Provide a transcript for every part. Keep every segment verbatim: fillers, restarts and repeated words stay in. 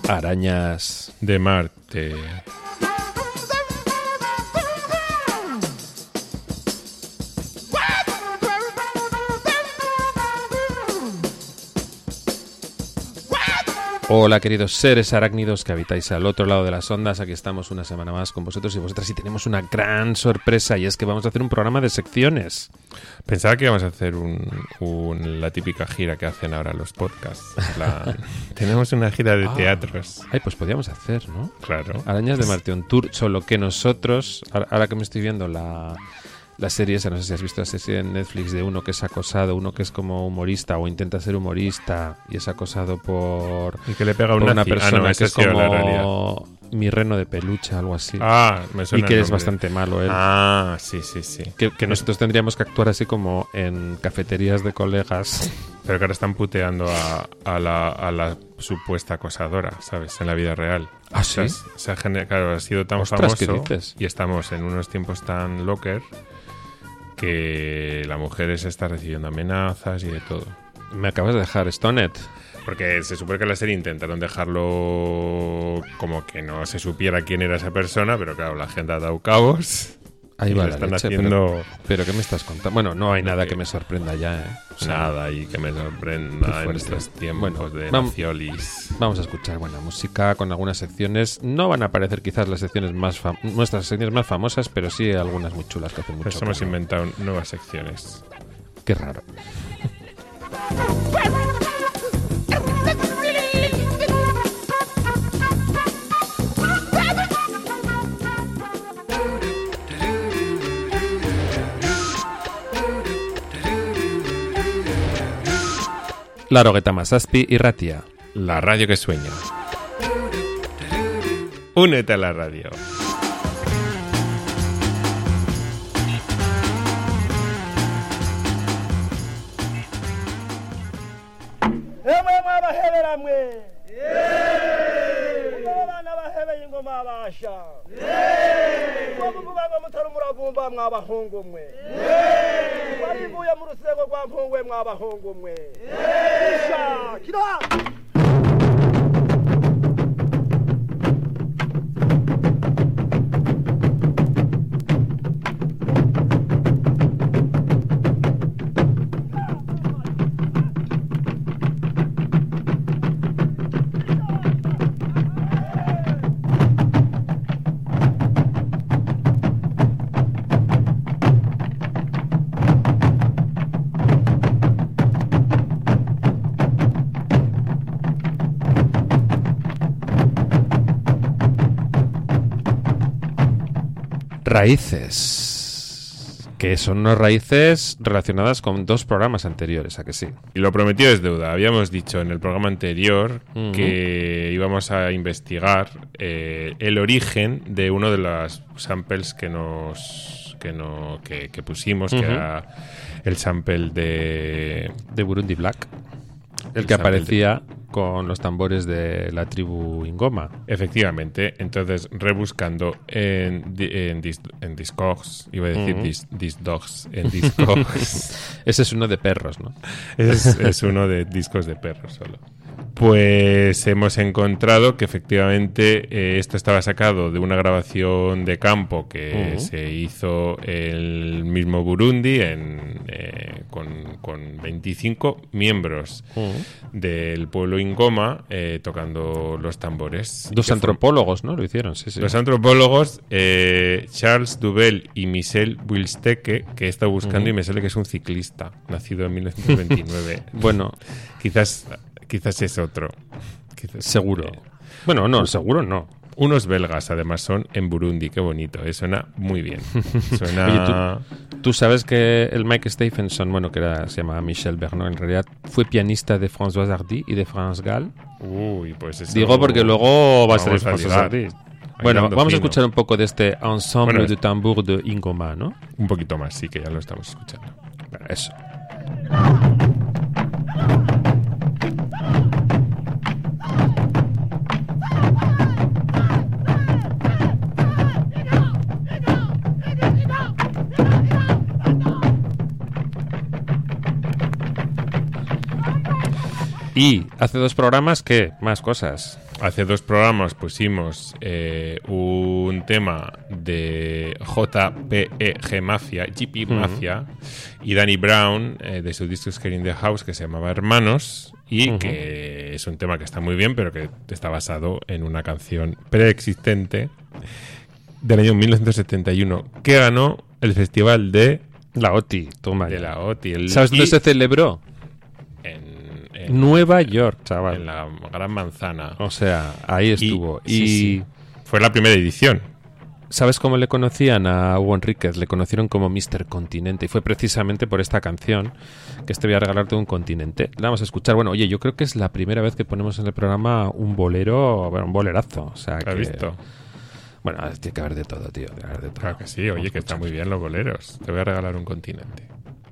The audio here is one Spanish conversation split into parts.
Arañas de Marte. Hola queridos seres arácnidos que habitáis al otro lado de las ondas, aquí estamos una semana más con vosotros y vosotras y tenemos una gran sorpresa y es que vamos a hacer un programa de secciones. Pensaba que íbamos a hacer un, un, la típica gira que hacen ahora los podcasts. La, tenemos una gira de ah, teatros. Ay, pues podríamos hacer, ¿no? Claro. Arañas de Marte on Tour, solo que nosotros, ahora que me estoy viendo la... La serie esa, no sé si has visto la serie en Netflix de uno que es acosado, uno que es como humorista o intenta ser humorista y es acosado por, y que le pega por una, una persona ah, no, que es como la mi reno de peluche, algo así. Ah, me suena y que el es bastante malo él. Ah, sí, sí, sí. Que, que nosotros tendríamos que actuar así como en cafeterías de colegas. Pero que ahora están puteando a, a, la, a la supuesta acosadora, ¿sabes? En la vida real. ¿Ah, sí? O sea, se ha gener- claro, ha sido tan Ostras, ¿qué famoso dices? Y estamos en unos tiempos tan locker que la mujer se está recibiendo amenazas y de todo. Me acabas de dejar Stoned. Porque se supone que la serie intentaron dejarlo como que no se supiera quién era esa persona, pero claro, la gente ha dado cabos. Ahí y va lo la están leche, haciendo pero, pero ¿qué me estás contando? Bueno, no hay nada que me sorprenda ya, ¿eh? O sea, nada y que me sorprenda en estos tiempos bueno, de vam- naciolis. Vamos a escuchar buena música con algunas secciones. No van a aparecer quizás las secciones más fam- nuestras secciones más famosas, pero sí algunas muy chulas que hacen mucho. Pues hemos porno. inventado nuevas secciones. Qué raro. Laurogeita Masazpi y Ratia. La radio que sueña. Únete a la radio. emwe mwabahebera mwe abana bahebeye ingoma abasha mubanga mutari muravumba mwabahungu mwe warivuye mu rusego rwa mpungwe mwabahungu mwe isha kira Raíces. Que son unas raíces relacionadas con dos programas anteriores, ¿a que sí? Y lo prometido es deuda. Habíamos dicho en el programa anterior Uh-huh. que íbamos a investigar eh, el origen de uno de los samples que nos que no que, que pusimos, Uh-huh. que era el sample de De Burundi Black. El, El que sample aparecía con los tambores de la tribu Ingoma. efectivamente. Entonces, rebuscando en, di- en, dis, en Discogs, iba a decir Ujú. dis, Disdogs, en Discogs. Ese es uno de perros, ¿no? es, es uno de discos de perros solo. Pues hemos encontrado que efectivamente eh, esto estaba sacado de una grabación de campo que Ujú. se hizo el mismo Burundi en, eh, con, con veinticinco miembros Uh-huh. del pueblo Ingoma eh, tocando los tambores. Dos Que antropólogos, ¿no? Lo hicieron, sí, sí. Los antropólogos eh, Charles Dubel y Michel Wilsteke, que he estado buscando Ujú. y me sale que es un ciclista, nacido en mil novecientos veintinueve. Bueno, Quizás, quizás es otro. Quizás, seguro. eh, Bueno, no, seguro no. unos belgas, además, son en Burundi. Qué bonito, eh, suena muy bien. Suena... Oye, ¿tú, tú sabes que el Mike Stephenson, bueno, que era, se llamaba Michel Bernot, en realidad fue pianista de François Hardy y de France Gall. Uy, pues eso... Digo porque luego va a vamos ser a François ligar. Hardy. Bueno, Bailando vamos a fino. escuchar un poco de este ensemble Bueno, de tambour de Ingoma, ¿no? Un poquito más, sí, que ya lo estamos escuchando. Bueno, eso. Y hace dos programas, ¿qué? Más cosas. hace dos programas pusimos eh, un tema de J P E G Mafia, G P Mafia, uh-huh. y Danny Brown eh, de su disco Scare in the House, que se llamaba Hermanos, y uh-huh. que es un tema que está muy bien, pero que está basado en una canción preexistente del año mil novecientos setenta y uno, que ganó el festival de la O T I. Toma de ya. la O T I. El, ¿Sabes dónde se celebró? En, en Nueva York, chaval. En la Gran Manzana. O sea, ahí estuvo. Y, y sí, sí. Fue la primera edición. ¿Sabes cómo le conocían a Hugo Enríquez? Le conocieron como míster Continente, y fue precisamente por esta canción que este voy a regalarte un continente. La vamos a escuchar. Bueno, oye, yo creo que es la primera vez que ponemos en el programa un bolero, bueno, un bolerazo. O sea, ¿Has que... visto? Bueno, tiene que haber de todo, tío. Tiene que haber de todo. Claro que sí, oye, que están muy bien los boleros. Te voy a regalar un continente.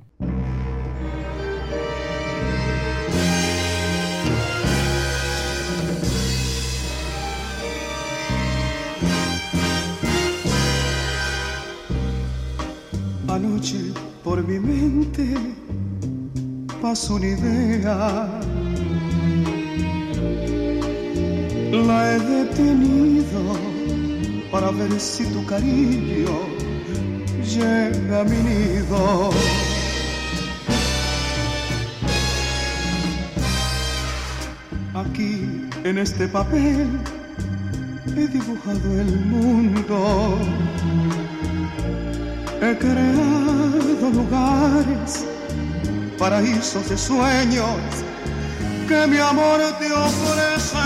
Anoche por mi mente pasó una idea, la he detenido para ver si tu cariño llega a mi nido. Aquí en este papel he dibujado el mundo. He creado lugares, paraísos de sueños que mi amor te ofrece.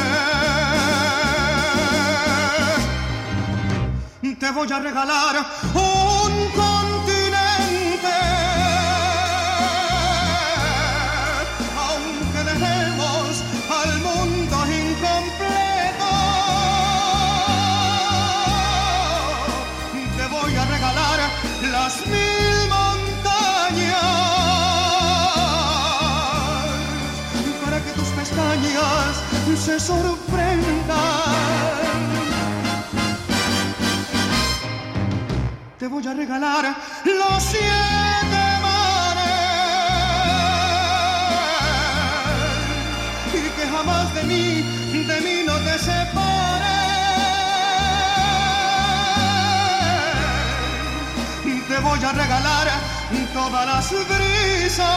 Te voy a regalar un continente, aunque dejemos al mundo incompleto. Te voy a regalar las mil montañas para que tus pestañas se sorprendan. Te voy a regalar los siete mares y que jamás de mí, de mí no te separes. Te voy a regalar todas las brisas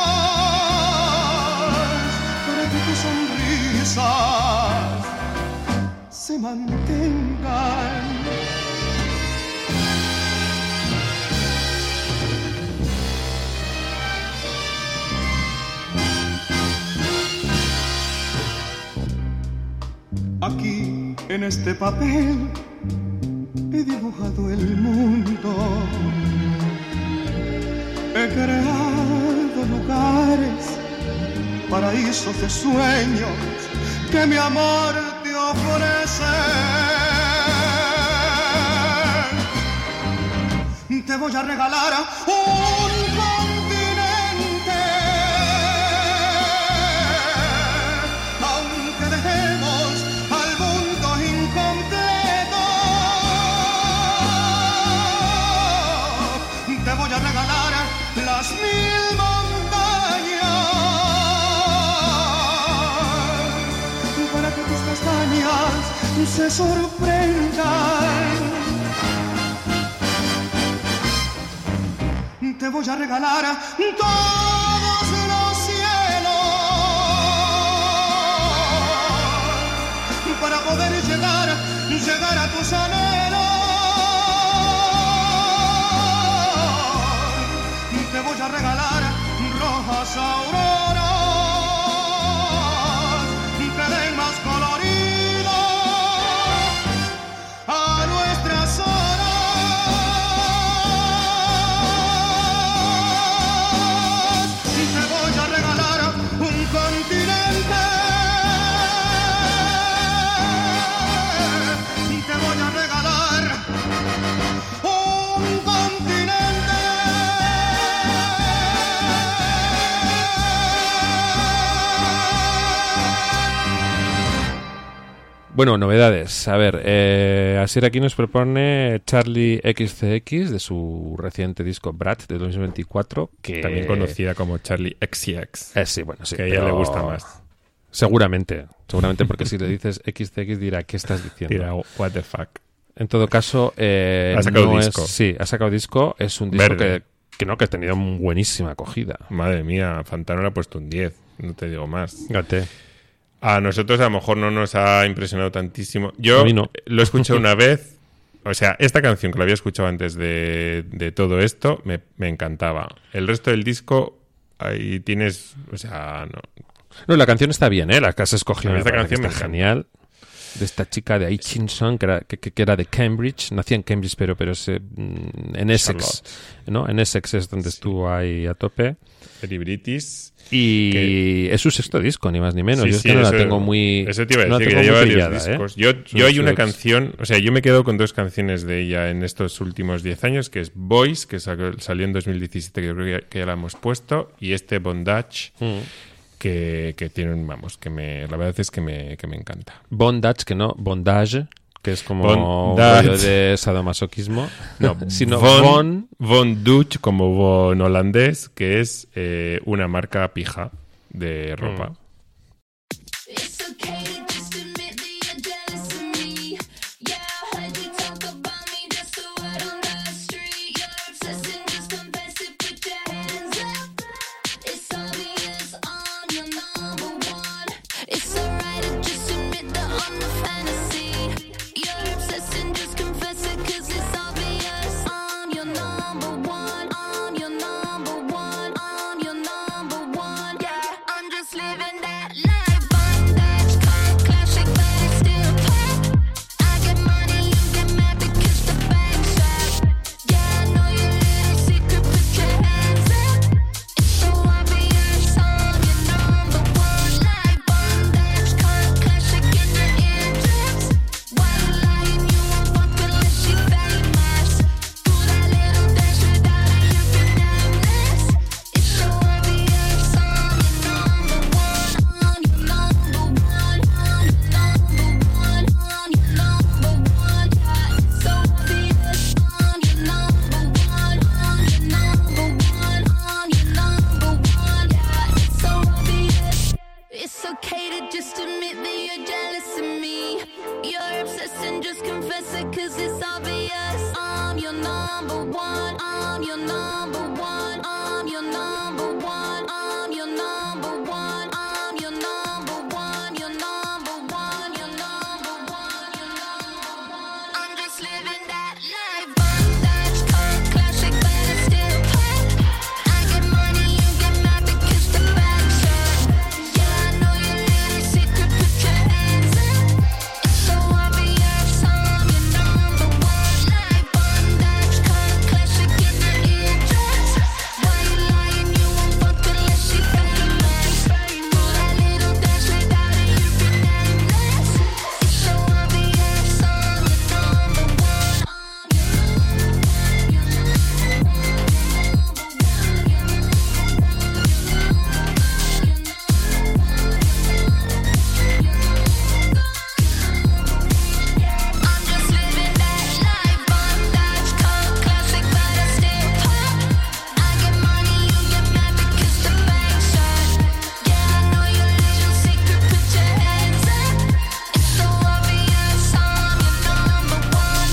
para que tus sonrisas se mantengan. Aquí en este papel he dibujado el mundo. He creado lugares, paraísos de sueños que mi amor te ofrece. Te voy a regalar un continente, aunque dejemos al mundo incompleto. Te voy a regalar las mil montañas para que tus pestañas se sorprendan. Te voy a regalar todos los cielos para poder llegar, llegar a tus anhelos. Te voy a regalar rojas auroras que den más colorido a nuestras horas. Te voy a regalar un continente. Te voy a regalar un continente. Bueno, novedades. A ver, eh, Asier aquí nos propone Charlie X C X de su reciente disco Brat de dos mil veinticuatro, que también conocida como Charlie X C X. Eh, sí, bueno, sí. Que a ella pero... le gusta más. Seguramente, seguramente porque si le dices equis ce equis dirá, ¿qué estás diciendo? Dirá, what the fuck. En todo caso, eh, ha sacado no disco. Es, sí, ha sacado disco. Es un disco Verde. que, que no, que ha tenido buenísima acogida. Madre mía, Fantano le ha puesto un diez, no te digo más. Fíjate. A nosotros a lo mejor no nos ha impresionado tantísimo. Yo A mí no. lo he escuchado una vez. O sea, esta canción que la había escuchado antes de, de todo esto me, me encantaba. El resto del disco, ahí tienes... O sea, no. No, la canción está bien, ¿eh? La que has escogido. A mí esta me parece canción que me está encanta. genial. De esta chica de Hutchinson, que era, que, que era de Cambridge. Nacía en Cambridge, pero, pero se, en Essex. ¿No? En Essex es donde Sí. estuvo ahí a tope. Very British. Y Que- es su sexto disco, ni más ni menos. Sí, yo es sí, que no eso, la tengo muy. Eso te iba a no la decir, que tengo ya lleva muy varios pillada, discos. ¿eh? Yo, Sus- yo hay una sus- canción, o sea, yo me quedo con dos canciones de ella en estos últimos diez años, que es Boys, que sacó- salió en dos mil diecisiete, que yo creo que ya, que ya la hemos puesto, y este Bondage, Mm. que, que tiene un, vamos, que me, la verdad es que me, que me encanta. Bondage, que no, Bondage, que es como Bondage. un rollo de sadomasoquismo. No, sino Von, Von. Von Dutch, como Von holandés, que es eh, una marca pija de ropa. Mm. It's okay to just admit that you're jealous of me. Yeah, I heard you talk about me, just a word on the street. You're obsessed and just confess it, put your hands up. It's obvious I'm your number one. It's alright to just admit that I'm the fantasy. You're obsessed and just confess it, cause it's obvious I'm your number one. I'm your number one. I'm your number one. Yeah, I'm just living that life. Bondage, car, classic, but it's still pop. I get money, you get mad because the bag's shot. Yeah, I know your little secret, put your hands up. It's so obvious I'm your number one. Life, bondage, car, classic in your eardrums. Why you lying? You won't fuck unless you're famous. Do that little dance without it, you can nameless. It's so obvious I'm your number one. I'm your number one. I'm your number one. I'm your number one. Yeah, it's so obvious I'm your number one. I'm your number one. I'm your number one. Yeah, it's so obvious. It's okay to just admit that you're jealous of me. You're obsessed and just confess it, cause it's obvious I'm your number one. I'm your number one. I'm your number one. I'm your number one. I'm your number one. Your number one. Your number one. Your number one. I'm just living that life. Bondage, car, classic, but it's still pop. I get money, you get mad because the bag's shut. Yeah, I know your little secret, put your hands up. It's so obvious I'm your number one. Life, bondage, car, classic in your eardrums. Why you lying? You won't fuck unless you're famous. Do that little dance without it, you can nameless. It's so obvious I'm your number one. I'm your number one. I'm just living that life. Bondage, car, classic, but it's still pop. I get money, you get mad because the bag's shut. Yeah, I know your little secret, put your hands up. It's so obvious I'm your number one.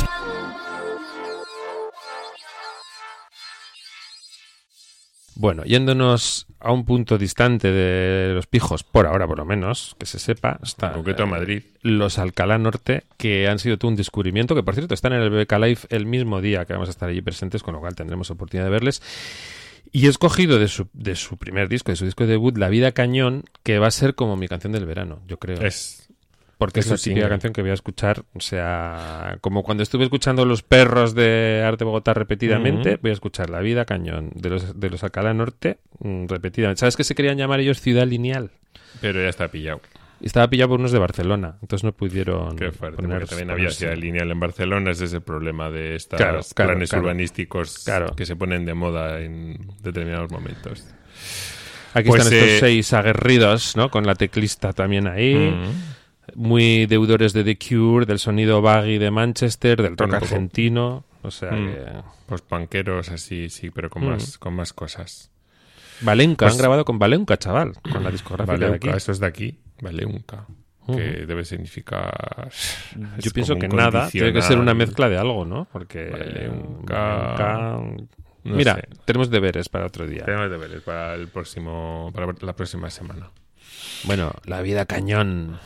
Bueno, yéndonos a un punto distante de los pijos, por ahora por lo menos, que se sepa, está En concreto a Madrid. los Alcalá Norte, que han sido todo un descubrimiento, que por cierto están en el B B K Live el mismo día que vamos a estar allí presentes, con lo cual tendremos oportunidad de verles. Y he escogido de su, de su primer disco, de su disco de debut, La Vida Cañón, que va a ser como mi canción del verano, yo creo. Es Porque es es la un típica single. canción que voy a escuchar, o sea, como cuando estuve escuchando Los Perros de Arte Bogotá repetidamente, Ujú. voy a escuchar La Vida Cañón de los, de los Alcalá Norte mm, repetidamente. ¿Sabes que se querían llamar ellos Ciudad Lineal? Pero ya está pillado. Y estaba pillado por unos de Barcelona, entonces no pudieron Qué fuerte, poner- porque también había ponerse. ciudad lineal en Barcelona. Ese es el problema de estos Claro, claro, planes claro. urbanísticos Claro. que se ponen de moda en determinados momentos. Aquí Pues, están estos eh, seis aguerridos, ¿no? Con la teclista también ahí. Mm. Muy deudores de The Cure, del sonido baggy de Manchester, del rock Un poco. argentino. O sea Mm. que... Pues panqueros así, sí, pero con, Mm. más, con más cosas. Valenca, Pues- han grabado con Valenca, chaval, con la discográfica Vale, de aquí. eso es de aquí, Valeunca, que debe significar... Yo pienso que nada, tiene que ser una mezcla de algo, ¿no? Porque... Valeunca... Valeunca... No Mira, sé. tenemos deberes para otro día. Tenemos deberes para el próximo, para la próxima semana. Bueno, la vida cañón.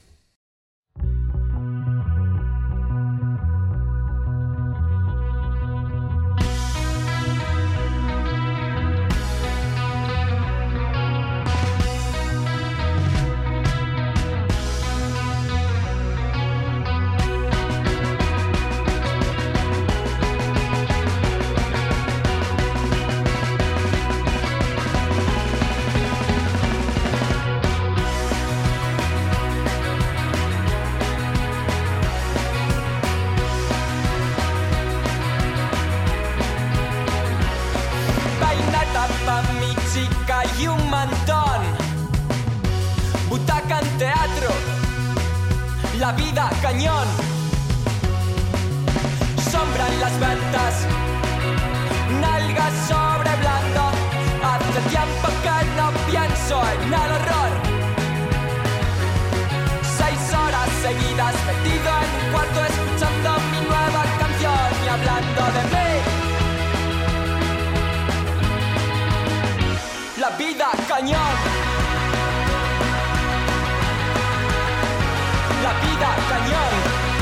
Vaineta pa' mi chica y un mantón. Butaca en teatro, la vida cañón. Sombra en las ventas, nalgas sobre blando. Hace tiempo que no pienso en el horror. Seis horas seguidas metido en un cuarto escuchando mi nueva canción y hablando de mí. La vida cañón. La vida cañón.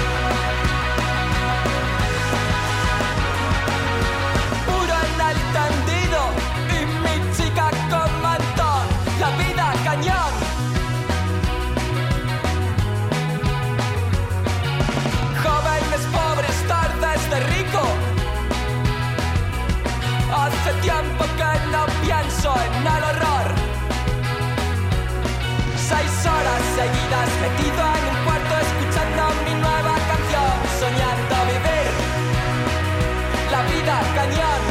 Puro en el tendido y mi chica con mantón. La vida cañón. Jóvenes pobres, tardes de rico. Hace tiempo que no pienso en el horror. Seis horas seguidas metido en un cuarto escuchando mi nueva canción, soñando vivir la vida cañón.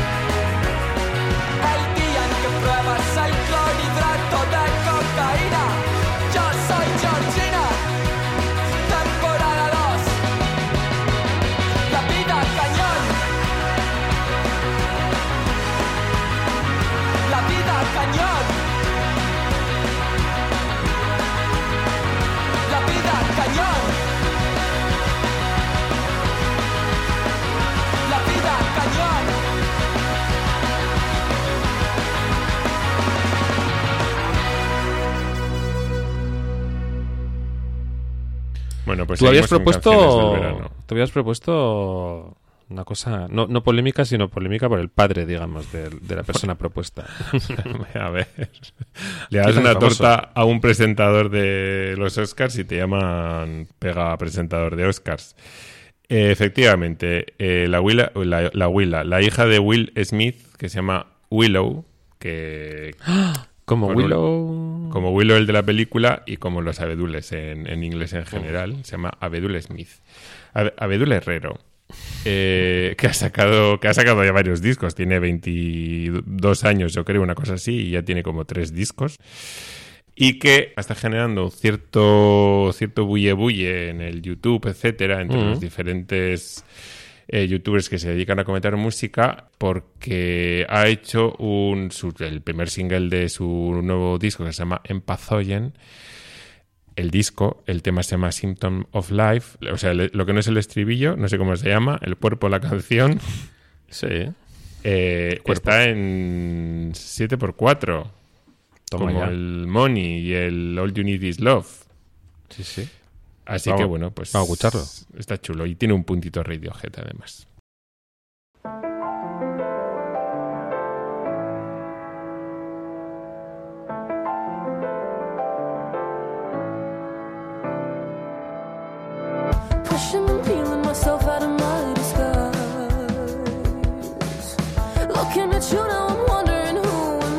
El día en que pruebas el clorhidrato de cocaína. Yo soy Georgina, temporada dos. La vida cañón. La vida cañón. La vida cañón. La vida cañón. Bueno, pues Tú habías seguimos con canciones del propuesto... verano. Tú habías propuesto... Una cosa, no, no polémica, sino polémica por el padre, digamos, de, de la persona propuesta. A ver, le das una torta a un presentador de los Oscars y te llaman pega presentador de Oscars. Eh, efectivamente, eh, la, Willa, la, la Willa, la hija de Will Smith, que se llama Willow, que... Como con Willow... un- como Willow el de la película y como los abedules en, en inglés en general, se llama Abedul Smith. Abe- Abedul Herrero. Eh, que ha sacado que ha sacado ya varios discos, tiene veintidós años, yo creo, una cosa así, y ya tiene como tres discos, y que está generando cierto cierto bulle bulle en el YouTube, etcétera, entre Mm. los diferentes eh, youtubers que se dedican a comentar música, porque ha hecho un su- el primer single de su nuevo disco, que se llama Empathogen. El disco, el tema se llama Symptom of Life, o sea, le- lo que no es el estribillo, no sé cómo se llama, el cuerpo de la canción, Sí. eh, Cuerpo. está en siete por cuatro, Toma como ya. el Money y el All You Need Is Love. Sí, sí. Así Vamos- que bueno, pues vamos a escucharlo. está chulo y tiene un puntito Radiohead además. Pushing and peeling myself out of my disguise. Looking at you now, I'm wondering who am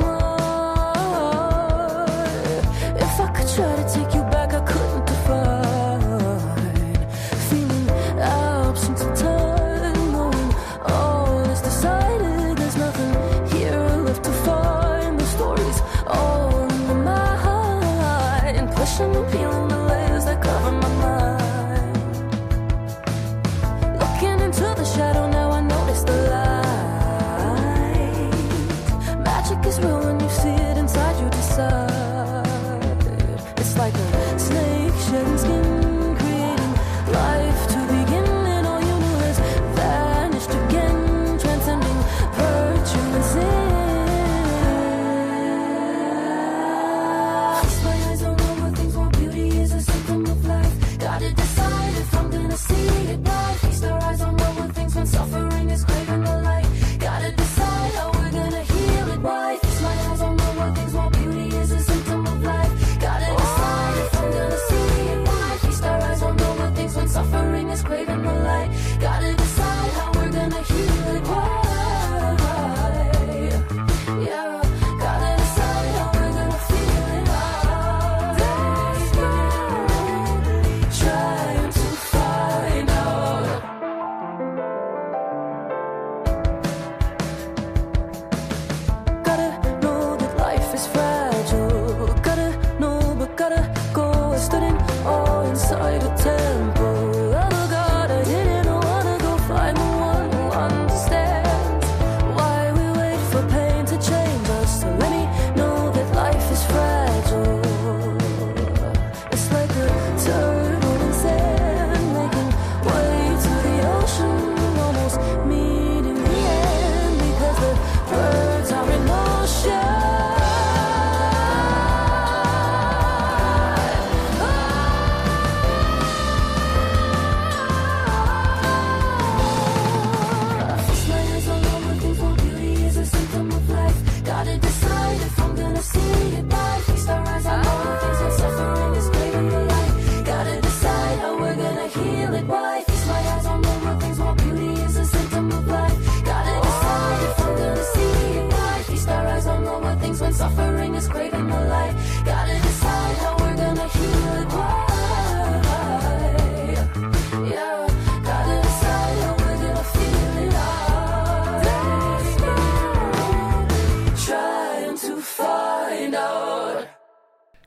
I? If I could try to take you back, I couldn't define. Feeling absence of time, knowing all is decided. There's nothing here left to find. The story's all in my mind. Pushing and peeling the layers that cover my mind. Looking into the shadow, now I notice the light.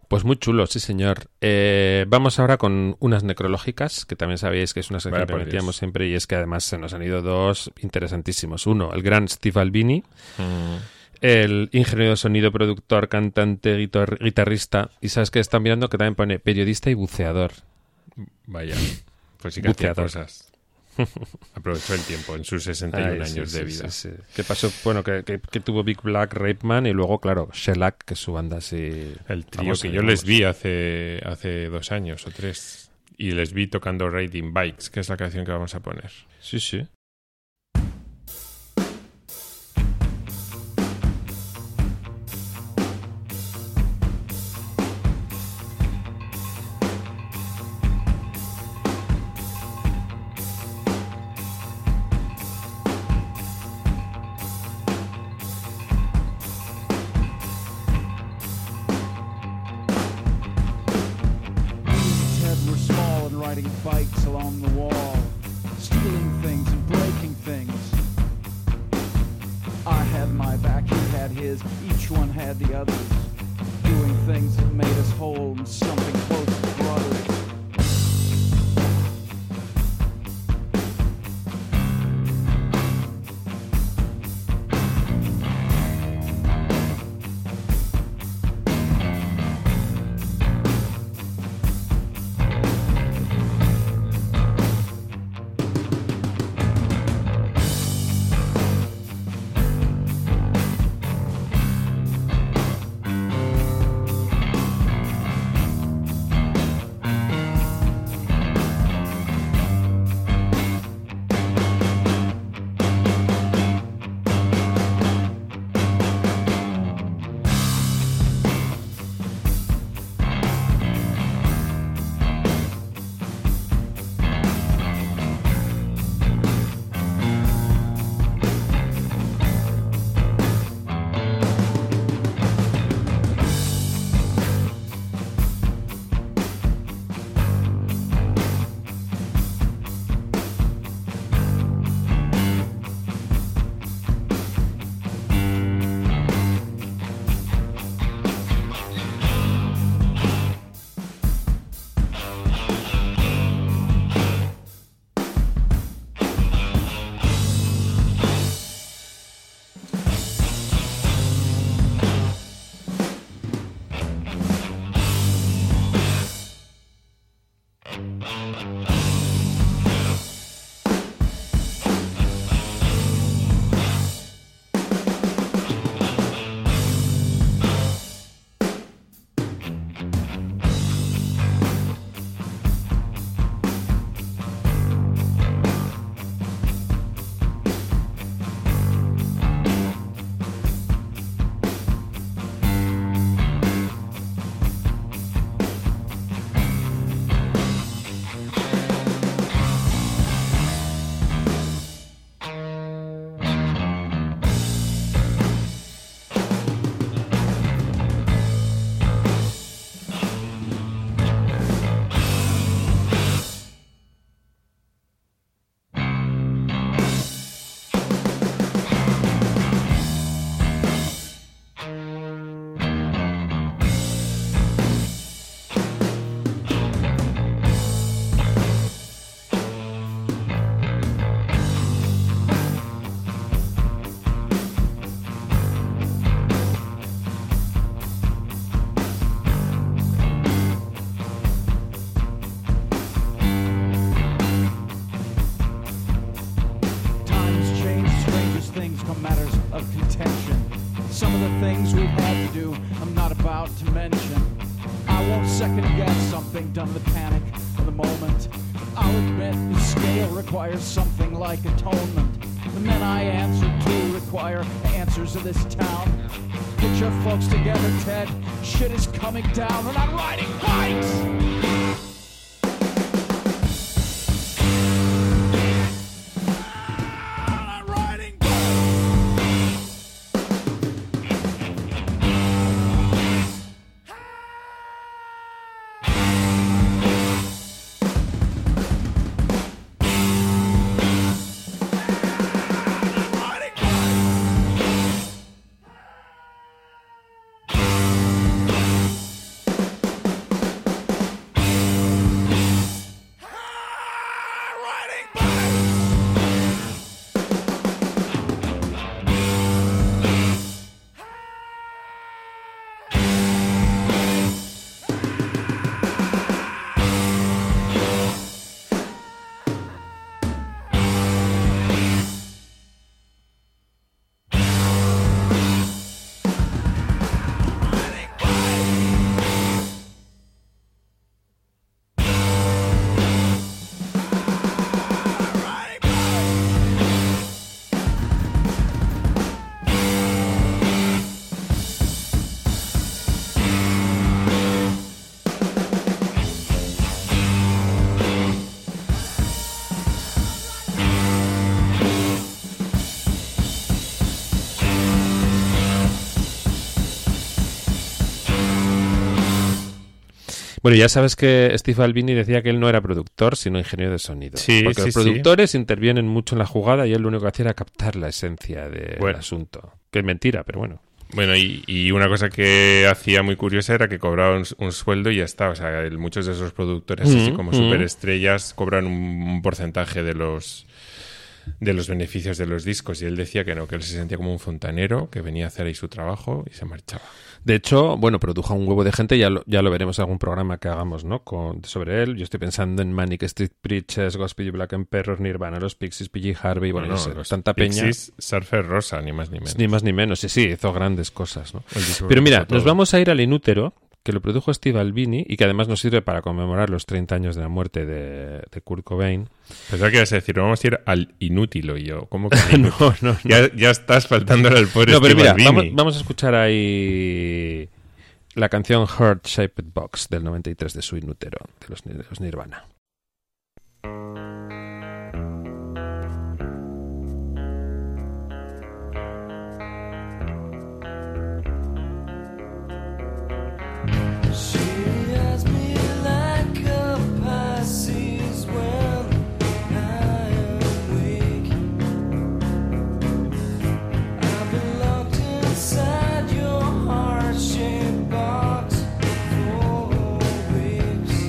Pues muy chulo, sí señor. Eh, vamos ahora con unas necrológicas, que también sabéis que es una sección Vaya que por metíamos Dios. siempre, y es que además se nos han ido dos interesantísimos. Uno, el gran Steve Albini, Mm. el ingeniero de sonido, productor, cantante, guitar- guitarrista, y sabes que están mirando que también pone periodista y buceador. Vaya, pues sí que hacía Buceador. cosas. Aprovechó el tiempo en sus sesenta y un Ay, sí, años sí, de vida. sí, sí. ¿Qué pasó? Bueno, que, que- que tuvo Big Black, Rape Man, y luego, claro, Shellac, que es su banda así... El trío famosa, que yo digamos. les vi hace, hace dos años o tres. Y les vi tocando Riding Bikes, que es la canción que vamos a poner. Sí, sí. Ted were small and riding bikes along the wall, stealing things and breaking things. I had my back, he had his, each one had the other's, doing things that made us whole and something close to brothers. Some of the things we've had to do, I'm not about to mention. I won't second guess something done with panic of the moment. I'll admit the scale requires something like atonement. The men I answer to require answers in this town. Get your folks together, Ted. Shit is coming down. We're not riding bikes! Bueno, ya sabes que Steve Albini decía que él no era productor, sino ingeniero de sonido. Sí, porque sí, los productores intervienen mucho en la jugada y él lo único que hacía era captar la esencia del Bueno. asunto. Que es mentira, pero bueno. Bueno, y, y una cosa que hacía muy curiosa era que cobraba un, un sueldo y ya está. O sea, el- muchos de esos productores, así Mm, como mm. superestrellas, cobran un, un porcentaje de los de los beneficios de los discos. Y él decía que no, que él se sentía como un fontanero, que venía a hacer ahí su trabajo y se marchaba. De hecho, bueno, produjo a un huevo de gente, ya lo, ya lo veremos en algún programa que hagamos, ¿no? Con, sobre él. Yo estoy pensando en Manic Street Preachers, Gospel Black Emperor, Nirvana, los Pixies, P G Harvey, bueno, No, yo sé, los tanta peña. Pixies, Surfer Rosa, ni más ni menos. Ni más ni menos, sí, sí, hizo grandes cosas, ¿no? El disco Pero que mira, puso nos todo. vamos a ir al Inútero, que lo produjo Steve Albini y que además nos sirve para conmemorar los treinta años de la muerte de, de Kurt Cobain. Pensaba que ibas a decir, vamos a ir al inútilo. Y yo, ¿cómo que al No, inútil? no, no. Ya, ya estás faltándole al pobre No, pero Steve mira, Albini. vamos, vamos a escuchar ahí la canción Heart Shaped Box del noventa y tres de su Inútero, de los, de los Nirvana. She has me like a Pisces when I am weak. I've been locked inside your heart-shaped box for weeks.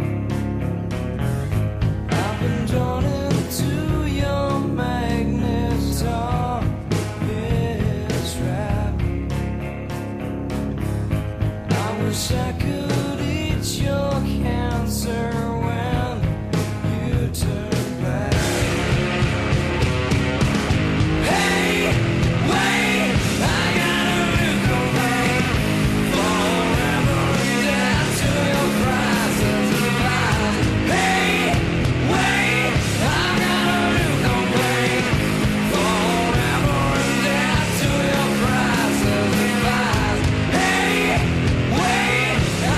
I've been drawn into your magnet trap. I wish I could eat your cancer when you turn back. Hey, wait, I gotta look away forever and dead to your cries and lies. Hey, wait, I gotta look away forever and dead to your cries and lies. Hey, wait.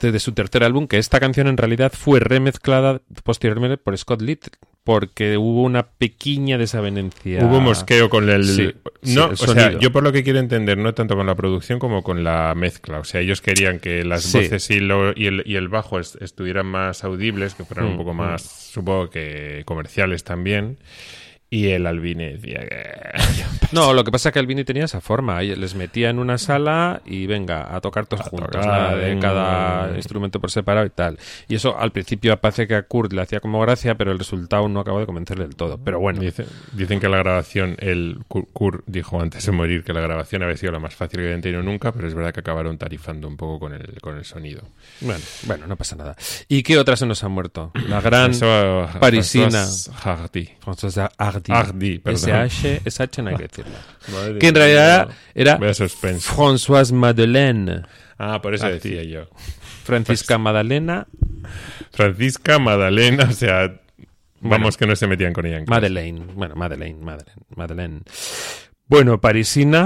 este de su tercer álbum, que esta canción en realidad fue remezclada posteriormente por Scott Litt, porque hubo una pequeña desavenencia. Hubo mosqueo con el... Sí, no, sí, o sea, sonido. yo por lo que quiero entender, no tanto con la producción como con la mezcla. O sea, ellos querían que las Sí. voces y, lo- y el, y el bajo est- estuvieran más audibles, que fueran Mm, un poco mm. más, supongo que comerciales también. Y el Albini decía que... No, lo que pasa es que Albini tenía esa forma. Ella les metía en una sala y venga, a tocar todos A juntos, tocar, nada de venga. cada instrumento por separado y tal. Y eso al principio parece que a Kurt le hacía como gracia, pero el resultado no acabó de convencerle del todo. Pero bueno, Dicen, dicen que la grabación, el Kur- Kurt dijo antes de morir que la grabación había sido la más fácil que habían tenido nunca, pero es verdad que acabaron tarifando un poco con el, con el sonido. bueno, bueno, no pasa nada. ¿Y qué otra se nos ha muerto? La gran Eso, parisina. Françoise Hardy. Françoise Hardy. Hardy, perdón. S H, S H no hay que decirlo. Madre Que en mía. realidad era Vaya suspense. Françoise Madeleine. Ah, por eso Hardy. decía yo. Francisca Madalena. Francisca, Madalena, o sea, vamos que no se metían con ella en casa. Madeleine, bueno, Madeleine, Madeleine, Madeleine. Bueno, parisina,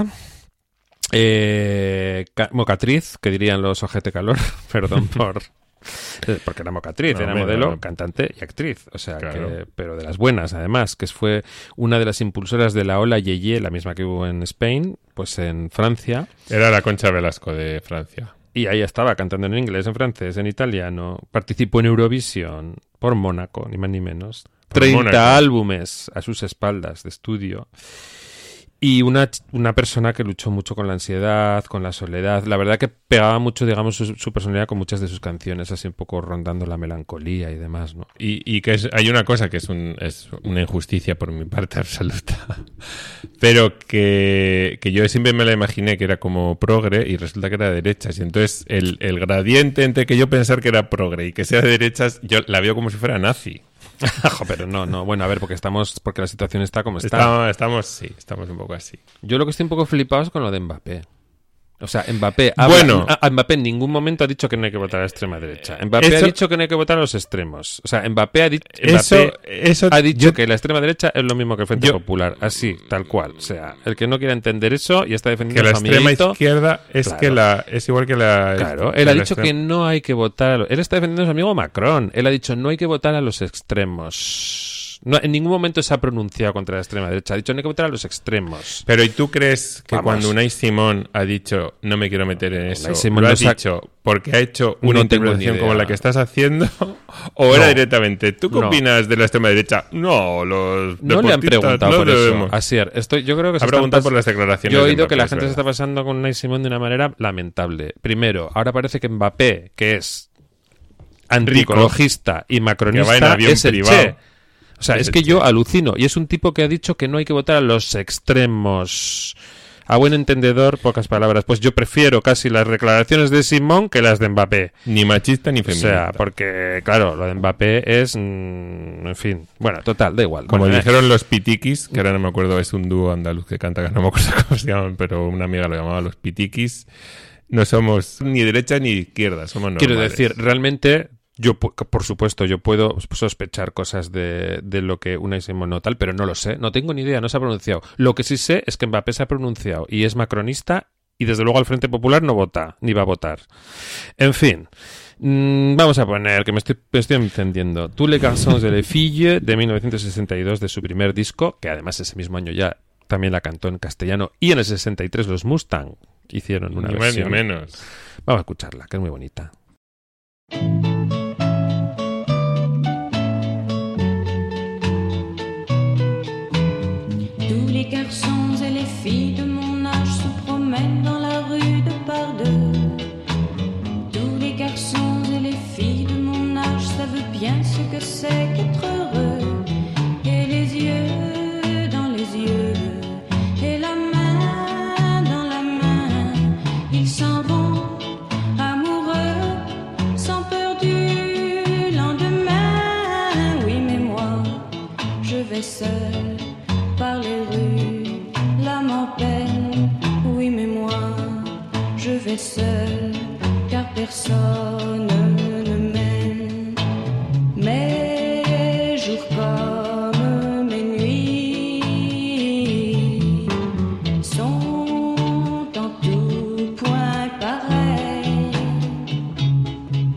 eh, ca- mocatriz, que dirían los ojete calor, perdón por... eh, Porque era mocatriz, No, era hombre, modelo, no. cantante y actriz, o sea, Claro. que, pero de las buenas además, que fue una de las impulsoras de la ola Yeye, la misma que hubo en Spain, pues en Francia. Era la Concha Velasco de Francia. Y ahí estaba, cantando en inglés, en francés, en italiano. Participó en Eurovisión por Mónaco, ni más ni menos. Por treinta Mónaco. álbumes a sus espaldas de estudio. Y una, ch- una persona que luchó mucho con la ansiedad, con la soledad. La verdad que pegaba mucho, digamos, su, su personalidad con muchas de sus canciones, así un poco rondando la melancolía y demás, ¿no? Y, y que es, hay una cosa que es, un, es una injusticia por mi parte absoluta, pero que, que yo siempre me la imaginé que era como progre y resulta que era de derechas. Y entonces el, el gradiente entre que yo pensar que era progre y que sea de derechas, yo la veo como si fuera nazi. Jo, pero no, no. Bueno, a ver, porque estamos, porque la situación está como está. Estamos, estamos, sí, estamos un poco así. Yo lo que estoy un poco flipado es con lo de Mbappé. O sea, Mbappé, habla- Bueno. a- a Mbappé en ningún momento ha dicho que no hay que votar a la extrema derecha. Mbappé Eso- ha dicho que no hay que votar a los extremos. O sea, Mbappé ha, di- Eso, Mbappé eso ha dicho yo- que la extrema derecha es lo mismo que el Frente Yo- Popular. Así, tal cual. O sea, el que no quiera entender eso y está que defendiendo la a su extrema amiguito, izquierda es Claro. que la es igual que la claro, que él ha la dicho extrema- que no hay que votar. a lo- Él está defendiendo a su amigo Macron. Él ha dicho no hay que votar a los extremos. No, en ningún momento se ha pronunciado contra la extrema derecha. Ha dicho no hay que votar a los extremos. Pero ¿y tú crees que Vamos. cuando Unai Simón ha dicho no me quiero meter en eso, Simón lo no ha sa- dicho porque ha hecho una No tengo ni interpretación como idea. la que estás haciendo o era No. directamente ¿tú qué No. opinas de la extrema derecha? No, los No le han deportistas preguntado no por debemos. eso. Asier, estoy, yo creo que se Ha están preguntado pas- por las declaraciones Yo he de oído Mbappé, que la es gente se verdad. está pasando con Unai Simón de una manera lamentable. Primero, ahora parece que Mbappé, que es anticologista y Que va en macronista, avión es el privado. Che. O sea, Es es el que Che. yo alucino. Y es un tipo que ha dicho que no hay que votar a los extremos. A buen entendedor, pocas palabras. Pues yo prefiero casi las declaraciones de Simón que las de Mbappé. Ni machista ni O feminista. sea, porque, claro, lo de Mbappé es... mm, en fin. Bueno, total, da igual. Como Bueno, eh, dijeron los Pitikis, que ahora no me acuerdo, es un dúo andaluz que canta, que no me acuerdo cómo se llaman, pero una amiga lo llamaba los Pitikis. No somos ni derecha ni izquierda, somos normales. Quiero decir, realmente, yo pu- por supuesto, yo puedo sospechar cosas de, de lo que Unai Simón no tal, pero no lo sé, no tengo ni idea, no se ha pronunciado. Lo que sí sé es que Mbappé se ha pronunciado y es macronista y desde luego al Frente Popular no vota, ni va a votar. En fin, mm, vamos a poner, que me estoy, me estoy encendiendo, Tous les garçons et les filles, de mil novecientos sesenta y dos, de su primer disco, que además ese mismo año ya también la cantó en castellano, y en el sesenta y tres los Mustang hicieron una Ni más ni versión. menos. Vamos a escucharla, que es muy bonita. Tous les garçons et les filles de mon âge se promènent dans la rue de par deux. Tous les garçons et les filles de mon âge savent bien ce que c'est qu'être heureux. Et les yeux dans les yeux, et la main dans la main, ils s'en vont amoureux, sans peur du lendemain. Oui, mais moi, je vais seul par les rues, l'âme en peine. Oui, mais moi, je vais seul, car personne ne m'aime. Mes jours comme mes nuits sont en tout point pareils.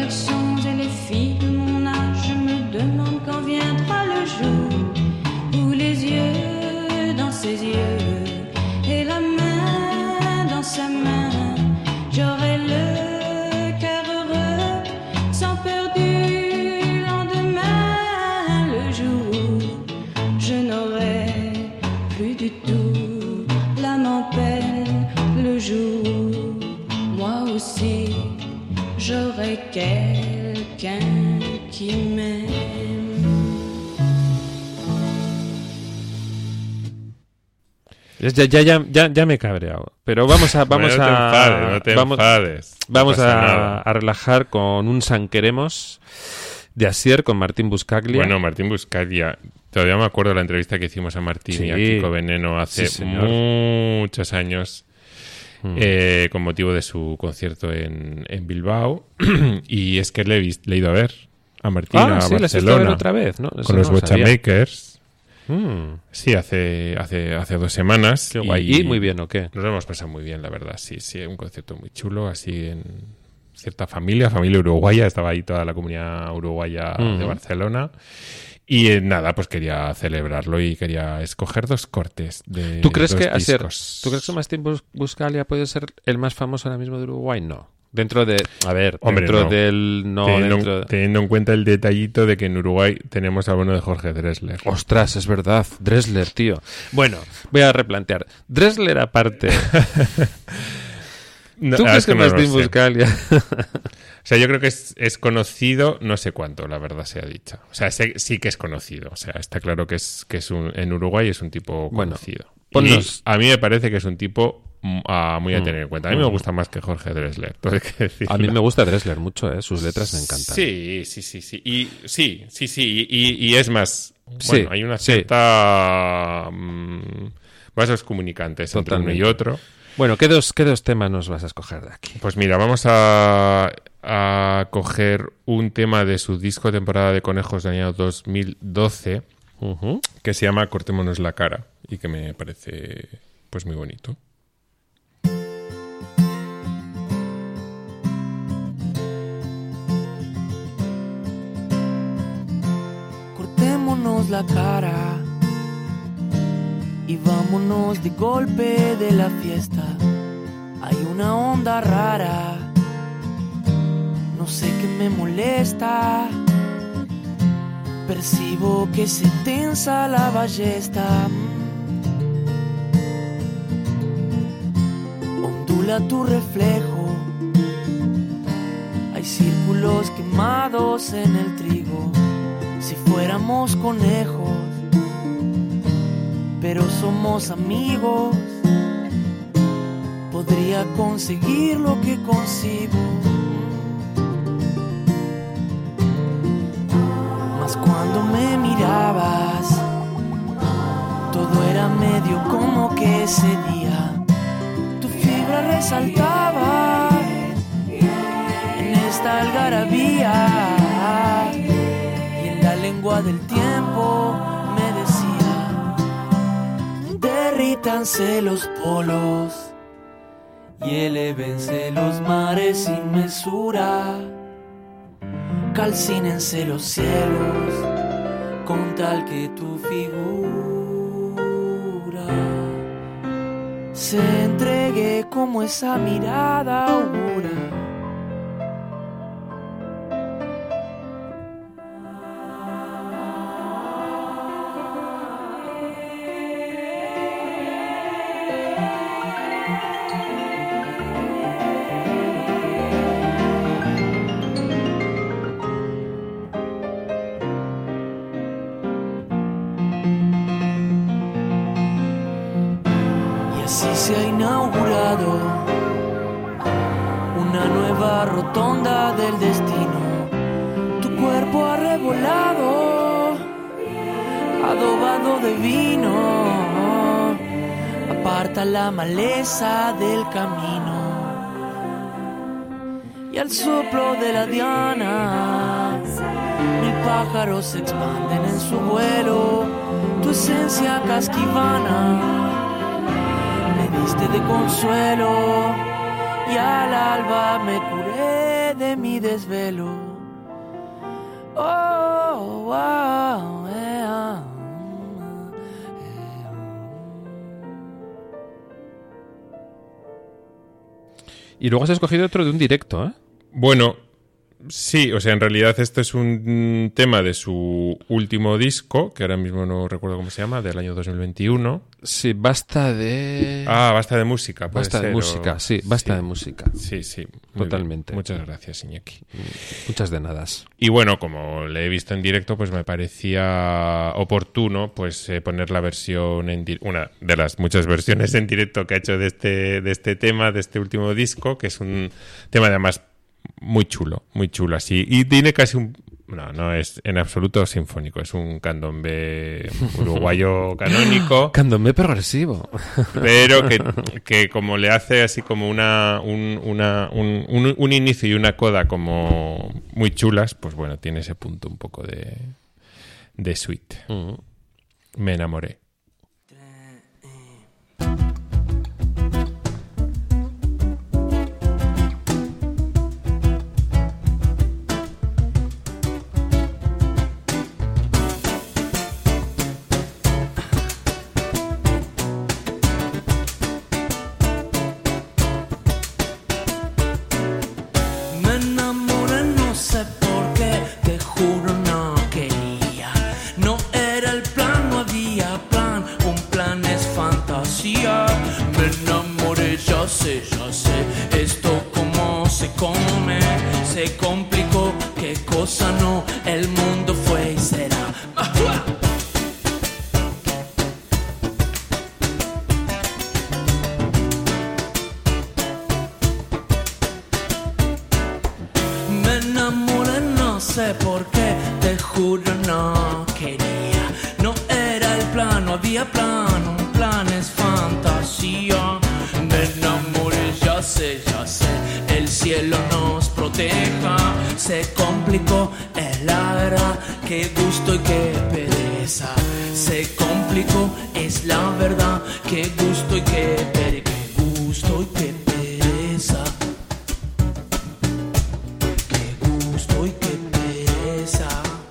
garçons et les filles de mon âge, je me demande quand viendra le jour où les yeux dans ses yeux et la main dans sa main, j'aurai le cœur heureux sans peur du lendemain, le jour où je n'aurai plus du tout l'âme en peine, le jour où moi aussi j'aurai quelqu'un qui m'aime. Ya, ya, ya, ya, ya me he cabreado. Pero vamos a, vamos Bueno, no te a, enfades, no te vamos, enfades. No vamos pasa a, nada. a relajar con un San Queremos de Asier con Martín Buscaglia. Bueno, Martín Buscaglia. Todavía me acuerdo de la entrevista que hicimos a Martín Sí. y a Kiko Veneno hace Sí, señor. muchos años. Mm. Eh, con motivo de su concierto en, en Bilbao. Y es que le he, vis- le he ido a ver a Martín ah, a sí, la has Barcelona visto a ver otra vez, ¿no? Eso con los no lo sabía. Bochamakers. Mm, Sí, hace, hace, hace dos semanas. qué guay. ¿Y muy bien o qué? Nos lo hemos pasado muy bien, la verdad. Sí, sí, un concierto muy chulo, así en cierta familia, familia uruguaya. Estaba ahí toda la comunidad uruguaya Ujú. de Barcelona. Y eh, nada, pues quería celebrarlo y quería escoger dos cortes de ¿Tú crees dos que Asier, discos. ¿tú crees que Martín Bus- Buscaglia puede ser el más famoso ahora mismo de Uruguay? No. Dentro de, a ver, Hombre, dentro no. del no teniendo, dentro de- teniendo en cuenta el detallito de que en Uruguay tenemos al bueno de Jorge Drexler. Ostras, es verdad, Drexler, tío. Bueno, voy a replantear. Drexler aparte. No, ¿Tú ah, crees es que no lo Martín sé. Buscaglia? O sea, yo creo que es, es conocido, no sé cuánto, la verdad sea dicha. O sea, sé- sí que es conocido. O sea, está claro que es que es un, en Uruguay es un tipo Bueno, conocido. ponnos- Y a mí me parece que es un tipo mm, ah, muy a Mm. tener en cuenta. A mí me gusta más que Jorge Drexler. todo hay que decirlo. A mí me gusta Drexler mucho, ¿eh? Sus letras me encantan. Sí, sí, sí, sí. Y sí, sí, sí. Y, y es más, Sí, bueno, hay una sí. cierta mm, vasos comunicantes entre uno y Totalmente. otro. Bueno, ¿qué dos, ¿qué dos temas nos vas a escoger de aquí? Pues mira, vamos a, a coger un tema de su disco Temporada de Conejos del año dos mil doce Ujú. que se llama Cortémonos la cara y que me parece pues muy bonito. Cortémonos la cara y vámonos de golpe de la fiesta. Hay una onda rara, no sé qué me molesta. Percibo que se tensa la ballesta. Ondula tu reflejo. Hay círculos quemados en el trigo. Si fuéramos conejos, pero somos amigos, podría conseguir lo que consigo. Mas cuando me mirabas, todo era medio como que ese día tu fibra resaltaba en esta algarabía. Y en la lengua del tiempo me decía: derrítanse los polos y elévense los mares sin mesura. Calcínense los cielos con tal que tu figura se entregue como esa mirada augura. Y así se ha inaugurado una nueva rotonda del destino. Tu cuerpo ha revolado, adobado de vino. Aparta la maleza del camino. Y al soplo de la diana, mil pájaros se expanden en su vuelo. Tu esencia casquivana me diste de consuelo y al alba me curé libre de mi desvelo. Oh, wow, yeah. Y luego has escogido otro de un directo, ¿eh? Bueno, sí, o sea, en realidad este es un tema de su último disco, que ahora mismo no recuerdo cómo se llama, del año dos mil veintiuno. Sí, basta de... Ah, basta de música, puede Basta de ser, música, o- sí, basta sí. de música. Sí, sí, muy Totalmente. bien. Muchas gracias, Iñaki. Muchas de nadas. Y bueno, como le he visto en directo, pues me parecía oportuno pues eh, poner la versión en di- una de las muchas versiones en directo que ha hecho de este de este tema, de este último disco, que es un tema además muy chulo, muy chulo así, y tiene casi un no, no es en absoluto sinfónico, es un candombe uruguayo canónico, Candombe progresivo. pero que, que como le hace así como una un, una, un, un, un inicio y una coda como muy chulas, pues bueno, tiene ese punto un poco de, de sweet. Mm. Me enamoré. Me enamoré, no sé por qué, te juro no quería. No era el plan, no había plan, un plan es fantasía. Me enamoré, ya sé, ya sé, esto como se come, se complicó, qué cosa no, el mundo fue y será. ¡Ajua! Me enamoré, no sé por qué, te juro no quería. No era el plan, no había plan, un plan es fantasía. Me enamoré, ya sé, ya sé, el cielo nos proteja. Se complicó, es la verdad, qué gusto y qué pereza. Se complicó, es la verdad, qué gusto y qué pereza. Qué gusto y qué pereza. Gusto y qué pereza.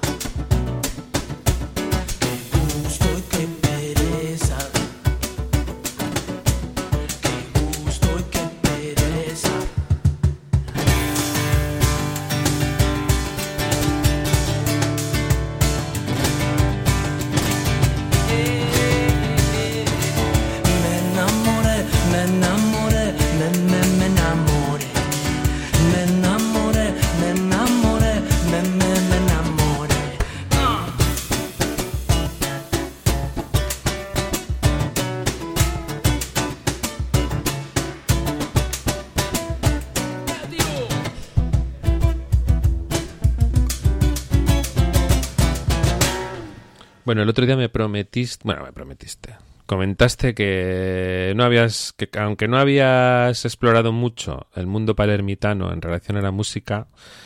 Qué gusto y qué pereza. Qué gusto y qué pereza. Me enamoré, me enamoré, me, me, me enamoré. Me enamoré, me enamoré, me, me, me enamoré. Ah. Bueno, el otro día me prometiste, bueno, me prometiste, comentaste que no habías, que aunque no habías explorado mucho el mundo palermitano en relación a la música,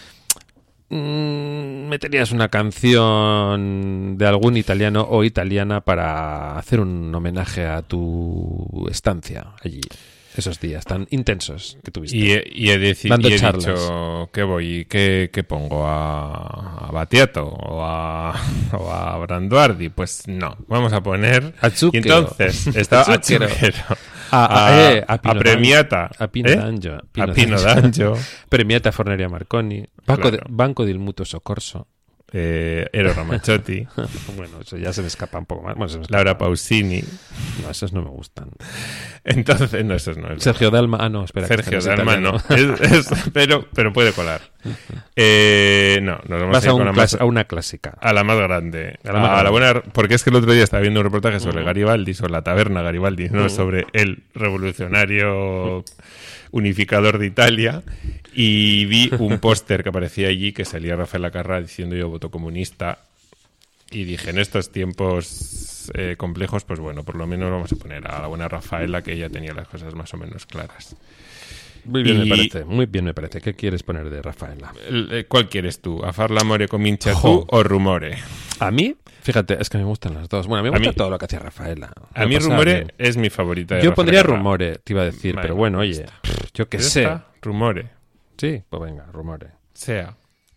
mmm, meterías una canción de algún italiano o italiana para hacer un homenaje a tu estancia allí, esos días tan intensos que tuviste. Y he, y he, deci- Dando y he charlas. dicho, ¿qué voy? ¿Qué, qué pongo? ¿A, a Battiato? ¿O a, o a Branduardi? Pues no, vamos a poner... A Y Zucchero. entonces estaba a Zucchero. Zucchero, A- a- a, eh, a a Pino Premiata, A Pino ¿eh? D'Angio. a Pino D'Angio, Premiata Forneria Marconi. Banco, Claro. de, Banco del Mutuo Soccorso. eh, Ero Ramazzotti, Bueno, eso ya se me escapa un poco más. Bueno, se me escapa. Laura Pausini. No, esos no me gustan. Entonces, no, esos no es Sergio Dalma. Ah, no, espera. que Sergio este no es Dalma no, italiano. Es- es- pero, pero puede colar. Eh, no, nos vamos Vas a ir a, un con la clas- más, a una clásica. a la más grande. A A la la, más grande. buena, porque es que el otro día estaba viendo un reportaje sobre Ujú. Garibaldi, sobre la taberna Garibaldi, no Ujú. sobre el revolucionario unificador de Italia, y vi un póster que aparecía allí que salía Rafael Acarrá diciendo yo voto comunista, y dije en estos tiempos eh, complejos, pues bueno, por lo menos vamos a poner a la buena Rafaela, que ella tenía las cosas más o menos claras. Muy bien Y- me parece. Muy bien me parece. ¿Qué quieres poner de Rafaela? El- eh, ¿Cuál quieres tú? ¿A far l'amore comincia Jo. tú o Rumore? A mí, fíjate, es que me gustan las dos. Bueno, a mí me A gusta mí- todo lo que hacía Rafaela. A Lo mí pasaba Rumore bien. es mi favorita de Yo Rafael pondría Acarrá. Rumore, te iba a decir, Vale, pero bueno, ya oye, está. pff, yo qué Ya sé. está, Rumore. Sí, pues venga, rumores. Sea.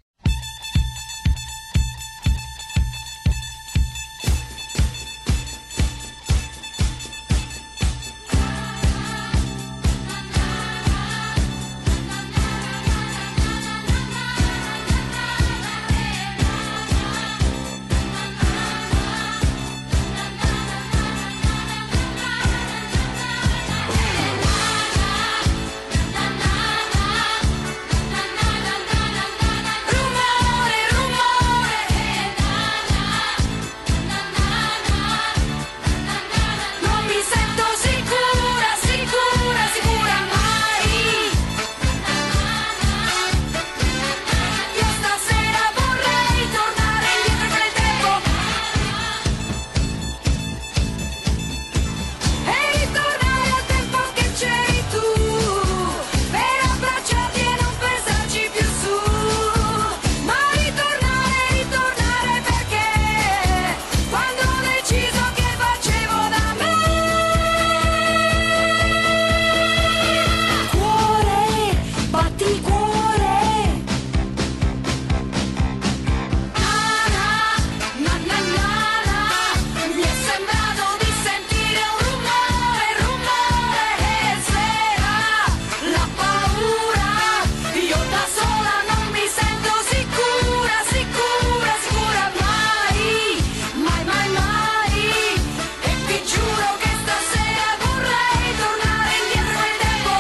Non mi sento sicura, sicura, sicura mai. Io stasera vorrei tornare indietro nel tempo e ritornare al tempo che c'eri tu, per abbracciarti e non pensarci più su, ma ritornare, ritornare perché quando ho deciso che facevo da me. Cuore, batti cuore. Na na na na na. Mi è sembrato di sentire un rumore, rumore e s'era la paura. Io da sola non mi sento sicura, sicura, sicura mai, mai, mai, mai. E ti giuro che stasera vorrei tornare indietro nel tempo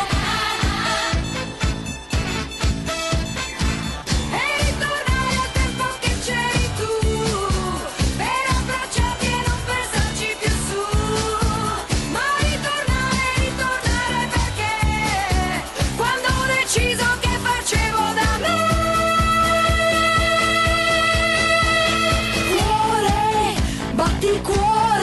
e ritornare al tempo che c'eri tu, per abbracciarti e non pensarci più su, ma ritornare, ritornare perché quando ho deciso che facevo da me. Cuore, batti cuore.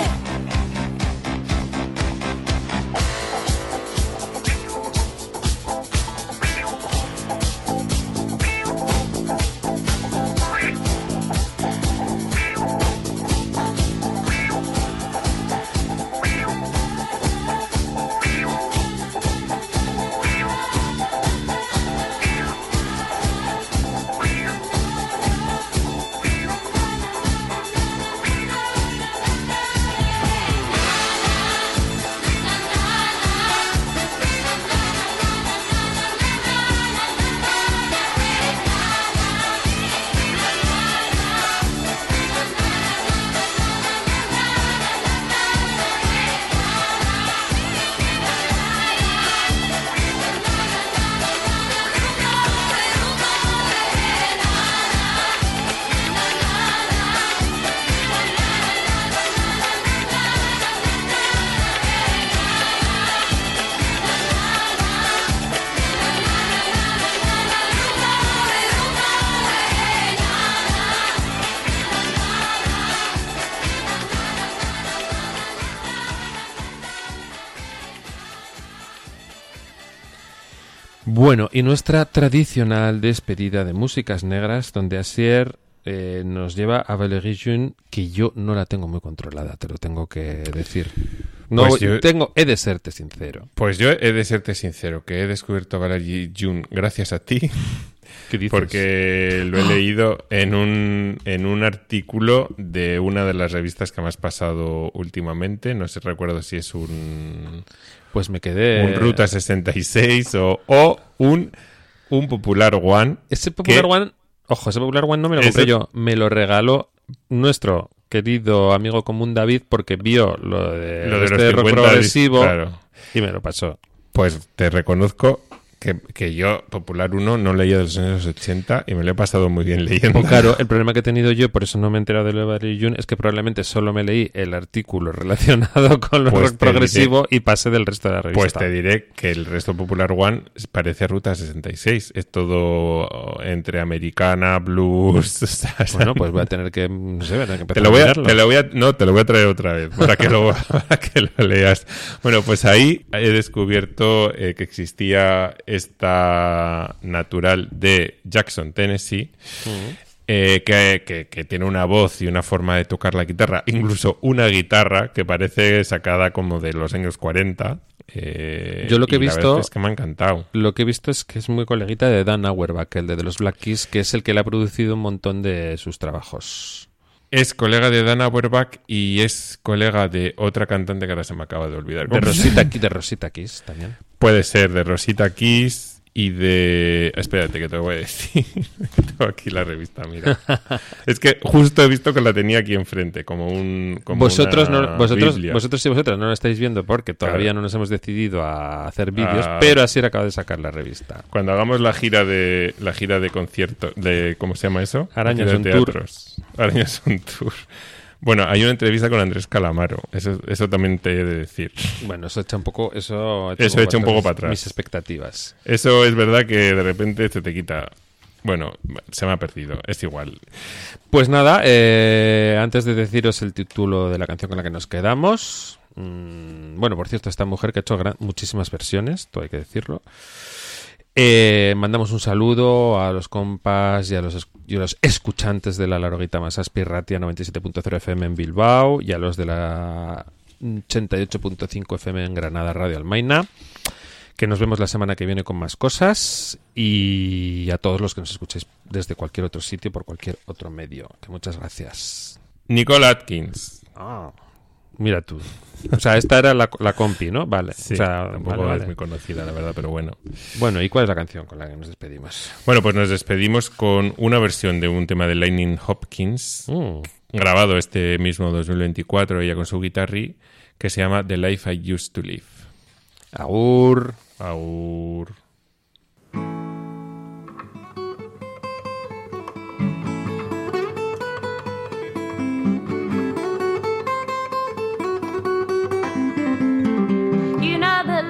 Bueno, y nuestra tradicional despedida de músicas negras, donde Asier eh, nos lleva a Valerie Jeune, que yo no la tengo muy controlada, te lo tengo que decir. No, Pues yo- tengo, he de serte sincero. Pues yo he de serte sincero, que he descubierto a Valerie Jeune gracias a ti, ¿Qué dices? porque lo he leído en un, en un artículo de una de las revistas que me has pasado últimamente. No sé, recuerdo si es un, Pues me quedé... un Ruta sesenta y seis o, o un, un Popular One. Ese Popular que- One, ojo, ese Popular One no me lo Ese- compré yo, me lo regaló nuestro querido amigo común David, porque vio lo de, Lo de este los rock cincuenta progresivo dis- claro. y me lo pasó. Pues te reconozco que, que yo, Popular uno, no leía de los años ochenta y me lo he pasado muy bien leyendo. Pues claro, el problema que he tenido yo, por eso no me he enterado de lo de Valerie Jeune, es que probablemente solo me leí el artículo relacionado con lo Pues rock te progresivo y pasé del resto de la revista. Pues te diré que el resto Popular One parece Ruta sesenta y seis. Es todo entre americana, blues. O sea, Bueno, pues voy a tener que, no sé, voy a tener que empezar Te lo voy a, leerlo. te lo voy a, no, te lo voy a traer otra vez para que lo, para que lo leas. Bueno, pues ahí he descubierto eh, que existía esta natural de Jackson, Tennessee, eh, que, que, que tiene una voz y una forma de tocar la guitarra, incluso una guitarra que parece sacada como de los años cuarenta. Eh, Yo lo que he y la visto verdad es que me ha encantado. Lo que he visto es que es muy coleguita de Dan Auerbach, el de, de los Black Keys, que es el que le ha producido un montón de sus trabajos. Es colega de Dana Auerbach y es colega de otra cantante que ahora se me acaba de olvidar. De Rosita, de Rosita Keys también. Puede ser de Rosita Keys y de... Espérate, que te lo voy a decir. Tengo aquí la revista, mira. Es que justo he visto que la tenía aquí enfrente, como un como vosotros una no, vosotros, Biblia. vosotros y vosotras no lo estáis viendo porque todavía Claro. no nos hemos decidido a hacer vídeos, Ah. pero así acaba de sacar la revista. Cuando hagamos la gira de la gira de conciertos, de ¿cómo se llama eso? Arañas Gira on de Tour. teatros. Arañas on Tour. Bueno, hay una entrevista con Andrés Calamaro. Eso, eso también te he de decir. Bueno, eso echa un poco... Eso, Eso echa un poco para atrás. Mis expectativas. Eso es verdad que de repente se te quita. Bueno, se me ha perdido. Es igual. Pues nada, eh, antes de deciros el título de la canción con la que nos quedamos... Mmm, bueno, por cierto, esta mujer que ha hecho gran, muchísimas versiones, todo hay que decirlo. Eh, mandamos un saludo a los compas y a los, y a los escuchantes de la Laroguita Masaspi Ratia noventa y siete punto cero F M en Bilbao y a los de la ochenta y ocho punto cinco F M en Granada Radio Almaina, que nos vemos la semana que viene con más cosas, y a todos los que nos escuchéis desde cualquier otro sitio, por cualquier otro medio, que muchas gracias. Nicole Atkins. Ah, mira tú. O sea, esta era la, la compi, ¿no? Vale. Sí, o sea, tampoco vale, vale. es muy conocida, la verdad, pero bueno. Bueno, ¿y cuál es la canción con la que nos despedimos? Bueno, pues nos despedimos con una versión de un tema de Lightning Hopkins, Mm. grabado este mismo dos mil veinticuatro, ella con su guitarrí, que se llama The Life I Used to Live. Agur. Agur. You know the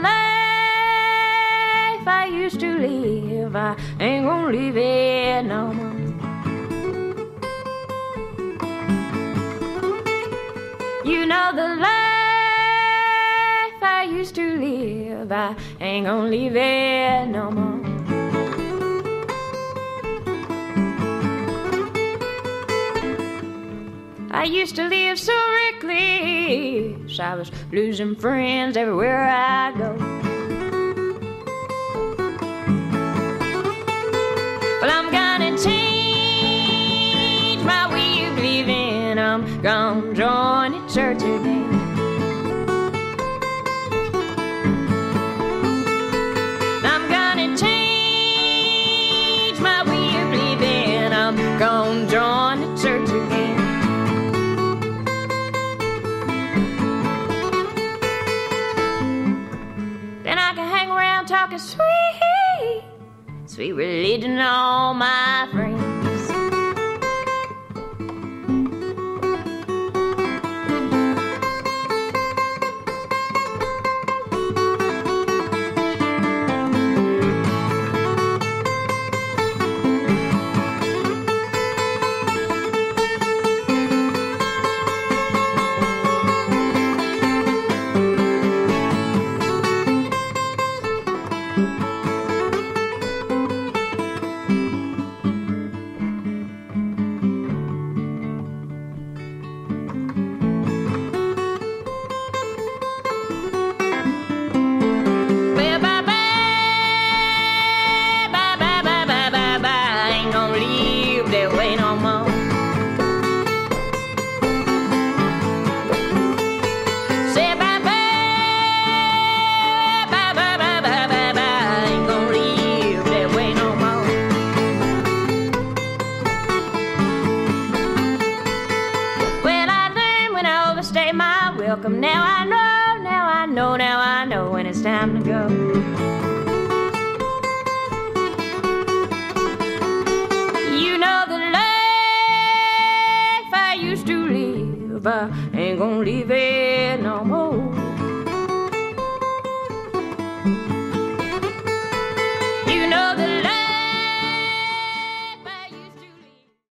life I used to live, I ain't gonna live it no more. You know the life I used to live, I ain't gonna live it no more. I used to live so reckless, I was losing friends everywhere I go. Well, I'm gonna change my way of living, I'm gonna join the church again. I'm gonna change my way of living, I'm gonna join the church again. Then I can hang around talking sweet, sweet religion to all my friends. Well, bye bye, bye bye, bye bye, bye bye. I ain't gonna live that way no more. Say bye bye, bye bye, bye bye, bye bye. I ain't gonna live that way no more. Well, I learned when I overstayed my welcome. Now I know, now I know, now I know when it's time to go. You know the life I used to live, I ain't gonna live it no more.